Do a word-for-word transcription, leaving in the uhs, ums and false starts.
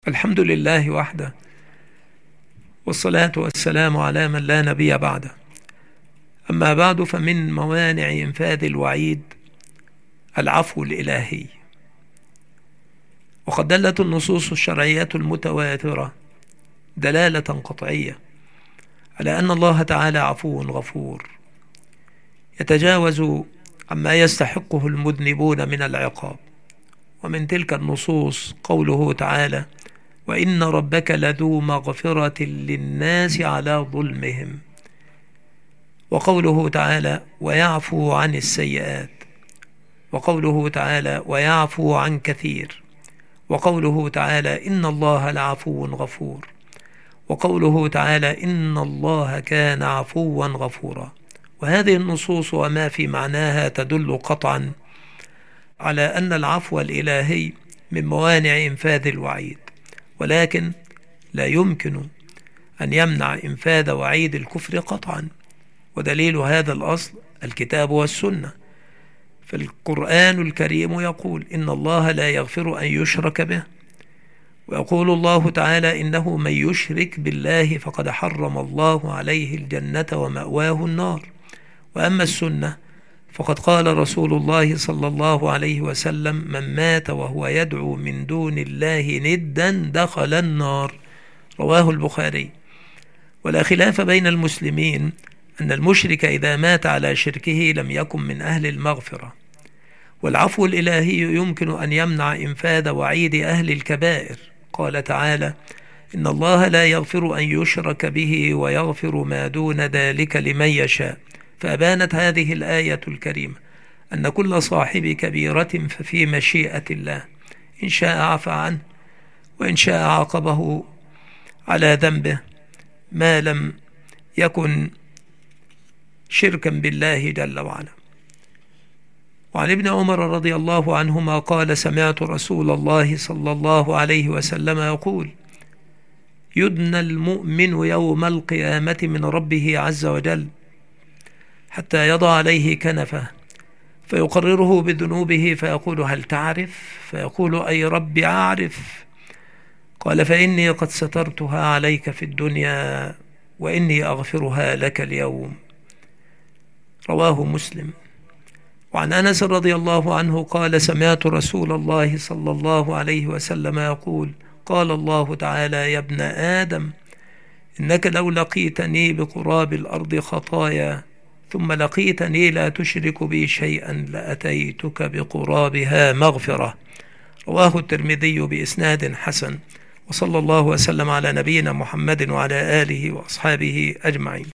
الحمد لله وحده، والصلاة والسلام على من لا نبي بعده. أما بعد، فمن موانع إنفاذ الوعيد العفو الإلهي. وقد دلت النصوص الشرعية المتواترة دلالة قطعية على أن الله تعالى عفو غفور، يتجاوز عما يستحقه المذنبون من العقاب. ومن تلك النصوص قوله تعالى: وإن ربك لذو مغفرة للناس على ظلمهم. وقوله تعالى: ويعفو عن السيئات. وقوله تعالى: ويعفو عن كثير. وقوله تعالى: إن الله لعفو غفور. وقوله تعالى: إن الله كان عفوا غفورا. وهذه النصوص وما في معناها تدل قطعا على أن العفو الإلهي من موانع إنفاذ الوعيد، ولكن لا يمكن أن يمنع إنفاذ وعيد الكفر قطعا. ودليل هذا الأصل الكتاب والسنة. فالقرآن الكريم يقول: إن الله لا يغفر أن يشرك به. ويقول الله تعالى: إنه من يشرك بالله فقد حرم الله عليه الجنة ومأواه النار. وأما السنة فقد قال رسول الله صلى الله عليه وسلم: من مات وهو يدعو من دون الله ندا دخل النار. رواه البخاري. ولا خلاف بين المسلمين أن المشرك إذا مات على شركه لم يكن من أهل المغفرة. والعفو الإلهي يمكن أن يمنع إنفاذ وعيد أهل الكبائر. قال تعالى: إن الله لا يغفر أن يشرك به ويغفر ما دون ذلك لمن يشاء. فأبانت هذه الآية الكريمة أن كل صاحب كبيرة ففي مشيئة الله، إن شاء عفى عنه وإن شاء عاقبه على ذنبه ما لم يكن شركا بالله جل وعلا. وعن ابن عمر رضي الله عنهما قال: سمعت رسول الله صلى الله عليه وسلم يقول: يدنى المؤمن يوم القيامة من ربه عز وجل حتى يضع عليه كنفه فيقرره بذنوبه فيقول: هل تعرف؟ فيقول: أي رب أعرف. قال: فإني قد سترتها عليك في الدنيا وإني أغفرها لك اليوم. رواه مسلم. وعن أنس رضي الله عنه قال: سمعت رسول الله صلى الله عليه وسلم يقول: قال الله تعالى: يا ابن آدم، إنك لو لقيتني بقراب الأرض خطايا ثم لقيتني لا تشرك بي شيئا لأتيتك بقرابها مغفرة. رواه الترمذي بإسناد حسن. وصلى الله وسلم على نبينا محمد وعلى آله وأصحابه أجمعين.